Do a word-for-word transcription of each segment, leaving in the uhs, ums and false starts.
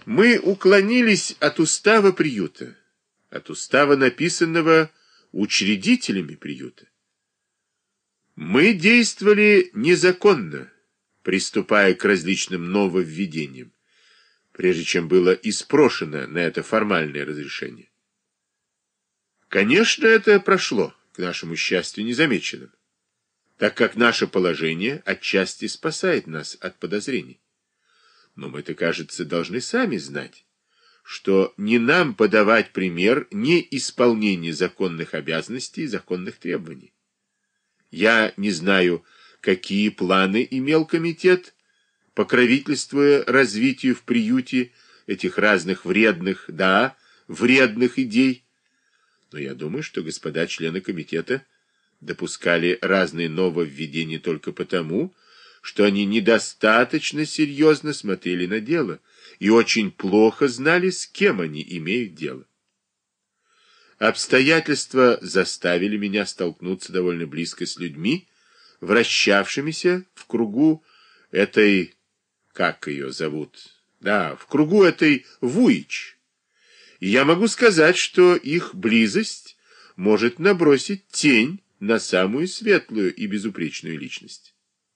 Мы уклонились от устава приюта, от устава, написанного учредителями приюта. Мы действовали незаконно, приступая к различным нововведениям, прежде чем было испрошено на это формальное разрешение. Конечно, это прошло, к нашему счастью, незамеченным, так как наше положение отчасти спасает нас от подозрений. Но мы-то, кажется, должны сами знать, что не нам подавать пример неисполнения законных обязанностей и законных требований. Я не знаю, какие планы имел комитет, покровительствуя развитию в приюте этих разных вредных, да, вредных идей. Но я думаю, что господа члены комитета допускали разные нововведения только потому, что они недостаточно серьезно смотрели на дело и очень плохо знали, с кем они имеют дело. Обстоятельства заставили меня столкнуться довольно близко с людьми, вращавшимися в кругу этой, как ее зовут, да, в кругу этой Вуич. И я могу сказать, что их близость может набросить тень на самую светлую и безупречную личность.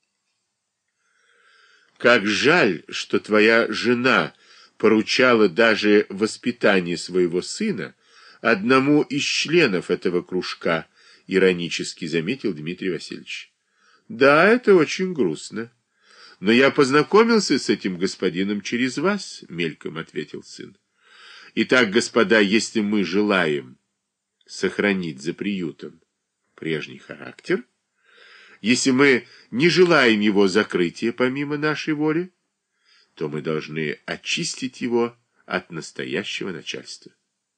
Как жаль, что твоя жена поручала даже воспитание своего сына одному из членов этого кружка, иронически заметил Дмитрий Васильевич. Да, это очень грустно. Но я познакомился с этим господином через вас, мельком ответил сын. Итак, господа, если мы желаем сохранить за приютом прежний характер, если мы не желаем его закрытия помимо нашей воли, то мы должны очистить его от настоящего начальства.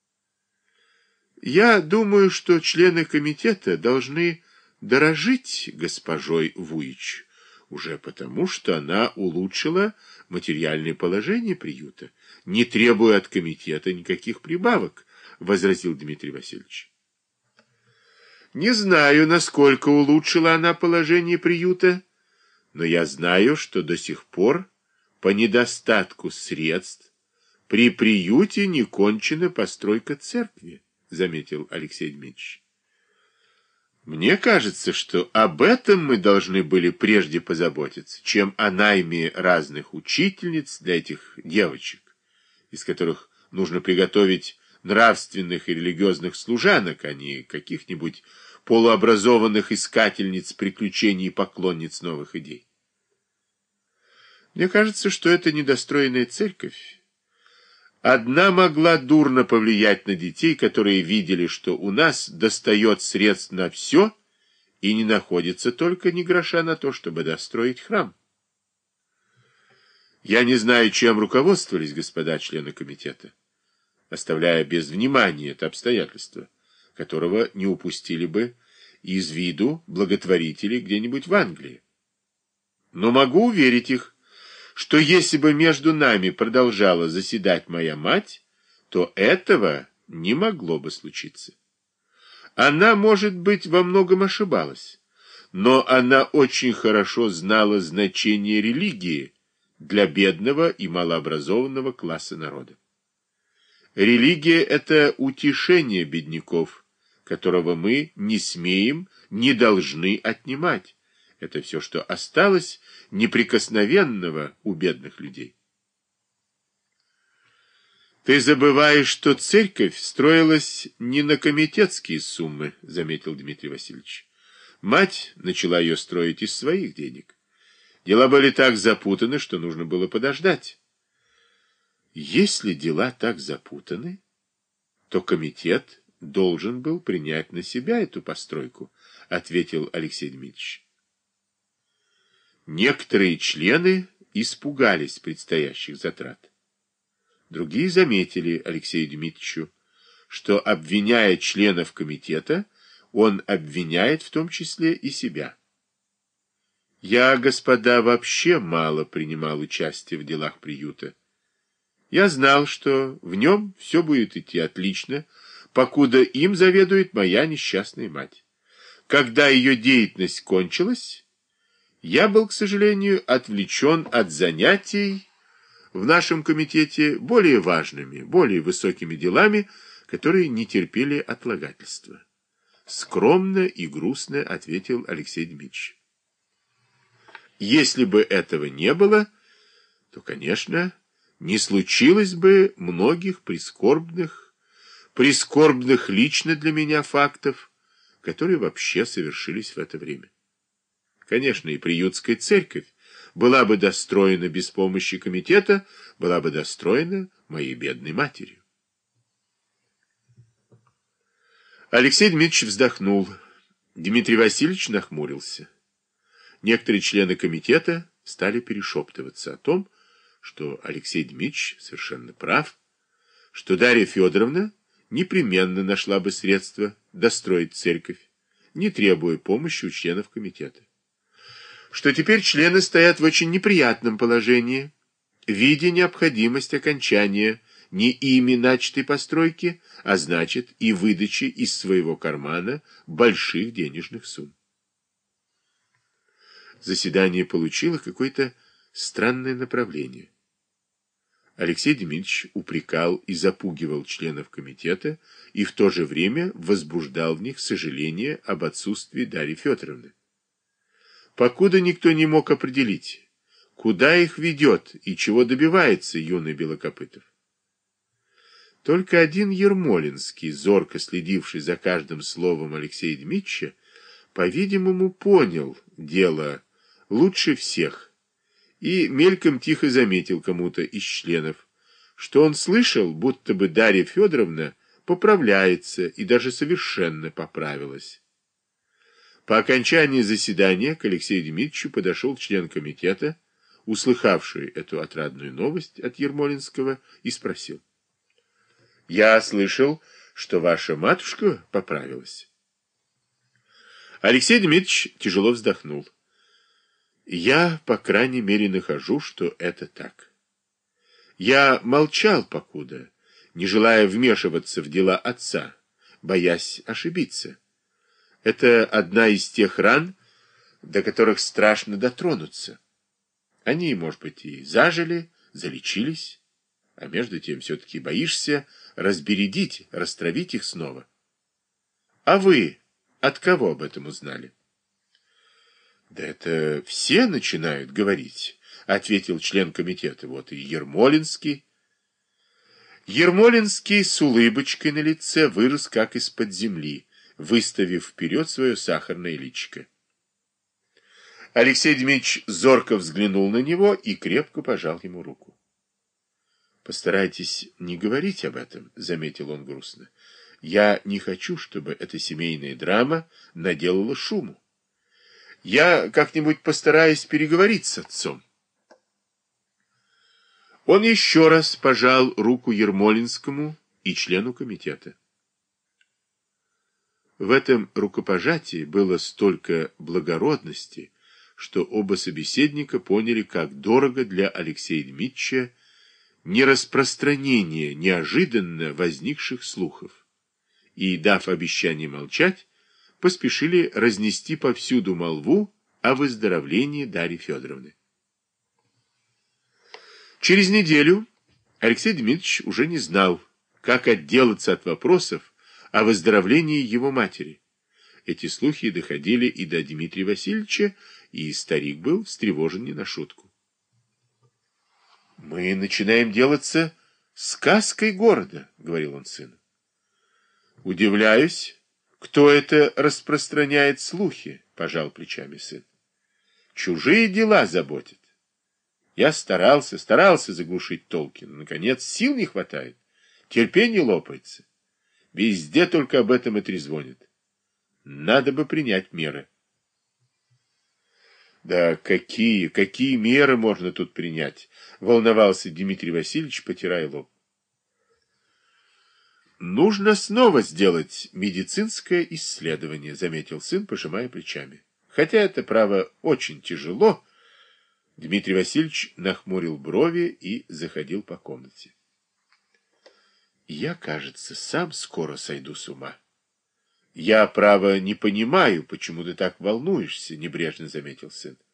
Я думаю, что члены комитета должны дорожить госпожой Вуич, уже потому, что она улучшила материальное положение приюта, не требуя от комитета никаких прибавок, возразил Дмитрий Васильевич. Не знаю, насколько улучшила она положение приюта, но я знаю, что до сих пор по недостатку средств при приюте не кончена постройка церкви, заметил Алексей Дмитриевич. Мне кажется, что об этом мы должны были прежде позаботиться, чем о найме разных учительниц для этих девочек, из которых нужно приготовить нравственных и религиозных служанок, а не каких-нибудь полуобразованных искательниц приключений и поклонниц новых идей. Мне кажется, что эта недостроенная церковь одна могла дурно повлиять на детей, которые видели, что у нас достает средств на все и не находится только ни гроша на то, чтобы достроить храм. Я не знаю, чем руководствовались господа члены комитета, оставляя без внимания это обстоятельство, которого не упустили бы из виду благотворители где-нибудь в Англии. Но могу уверить их, что если бы между нами продолжала заседать моя мать, то этого не могло бы случиться. Она, может быть, во многом ошибалась, но она очень хорошо знала значение религии для бедного и малообразованного класса народа. Религия — это утешение бедняков, которого мы не смеем, не должны отнимать. Это все, что осталось неприкосновенного у бедных людей. Ты забываешь, что церковь строилась не на комитетские суммы, заметил Дмитрий Васильевич. Мать начала ее строить из своих денег. Дела были так запутаны, что нужно было подождать. Если дела так запутаны, то комитет должен был принять на себя эту постройку, ответил Алексей Дмитриевич. Некоторые члены испугались предстоящих затрат. Другие заметили Алексею Дмитриевичу, что, обвиняя членов комитета, он обвиняет в том числе и себя. Я, господа, вообще мало принимал участие в делах приюта. Я знал, что в нем все будет идти отлично, покуда им заведует моя несчастная мать. Когда ее деятельность кончилась, я был, к сожалению, отвлечен от занятий в нашем комитете более важными, более высокими делами, которые не терпели отлагательства. Скромно и грустно ответил Алексей Дмитриевич. Если бы этого не было, то, конечно, не случилось бы многих прискорбных, прискорбных лично для меня фактов, которые вообще совершились в это время. Конечно, и приютская церковь была бы достроена без помощи комитета, была бы достроена моей бедной матерью. Алексей Дмитриевич вздохнул. Дмитрий Васильевич нахмурился. Некоторые члены комитета стали перешептываться о том, что Алексей Дмитриевич совершенно прав, что Дарья Федоровна непременно нашла бы средства достроить церковь, не требуя помощи у членов комитета. Что теперь члены стоят в очень неприятном положении, видя необходимость окончания не ими начатой постройки, а значит и выдачи из своего кармана больших денежных сумм. Заседание получило какое-то странное направление. Алексей Дмитриевич упрекал и запугивал членов комитета и в то же время возбуждал в них сожаление об отсутствии Дарьи Федоровны. Покуда никто не мог определить, куда их ведет и чего добивается юный Белокопытов. Только один Ермолинский, зорко следивший за каждым словом Алексея Дмитриевича, по-видимому, понял дело лучше всех и мельком тихо заметил кому-то из членов, что он слышал, будто бы Дарья Федоровна поправляется и даже совершенно поправилась. По окончании заседания к Алексею Дмитриевичу подошел член комитета, услыхавший эту отрадную новость от Ермолинского, и спросил: «Я слышал, что ваша матушка поправилась». Алексей Дмитриевич тяжело вздохнул. «Я, по крайней мере, нахожу, что это так. Я молчал покуда, не желая вмешиваться в дела отца, боясь ошибиться. Это одна из тех ран, до которых страшно дотронуться. Они, может быть, и зажили, залечились, а между тем все-таки боишься разбередить, растравить их снова. А вы от кого об этом узнали?» «Да это все начинают говорить», — ответил член комитета. «Вот и Ермолинский». Ермолинский с улыбочкой на лице вырос как из-под земли, выставив вперед свое сахарное личико. Алексей Дмитриевич зорко взглянул на него и крепко пожал ему руку. «Постарайтесь не говорить об этом», — заметил он грустно. «Я не хочу, чтобы эта семейная драма наделала шуму. Я как-нибудь постараюсь переговорить с отцом». Он еще раз пожал руку Ермолинскому и члену комитета. В этом рукопожатии было столько благородности, что оба собеседника поняли, как дорого для Алексея Дмитриевича нераспространение неожиданно возникших слухов, и, дав обещание молчать, поспешили разнести повсюду молву о выздоровлении Дарьи Федоровны. Через неделю Алексей Дмитриевич уже не знал, как отделаться от вопросов о выздоровлении его матери. Эти слухи доходили и до Дмитрия Васильевича, и старик был встревожен не на шутку. «Мы начинаем делаться сказкой города», — говорил он сыну. «Удивляюсь, кто это распространяет слухи», — пожал плечами сын. «Чужие дела заботят. Я старался, старался заглушить толки, но, наконец, сил не хватает, терпение лопается. Везде только об этом и трезвонят. Надо бы принять меры». «Да какие, какие меры можно тут принять?» — волновался Дмитрий Васильевич, потирая лоб. «Нужно снова сделать медицинское исследование», — заметил сын, пожимая плечами. «Хотя это, право, очень тяжело». Дмитрий Васильевич нахмурил брови и заходил по комнате. «Я, кажется, сам скоро сойду с ума». «Я, право, не понимаю, почему ты так волнуешься», — небрежно заметил сын.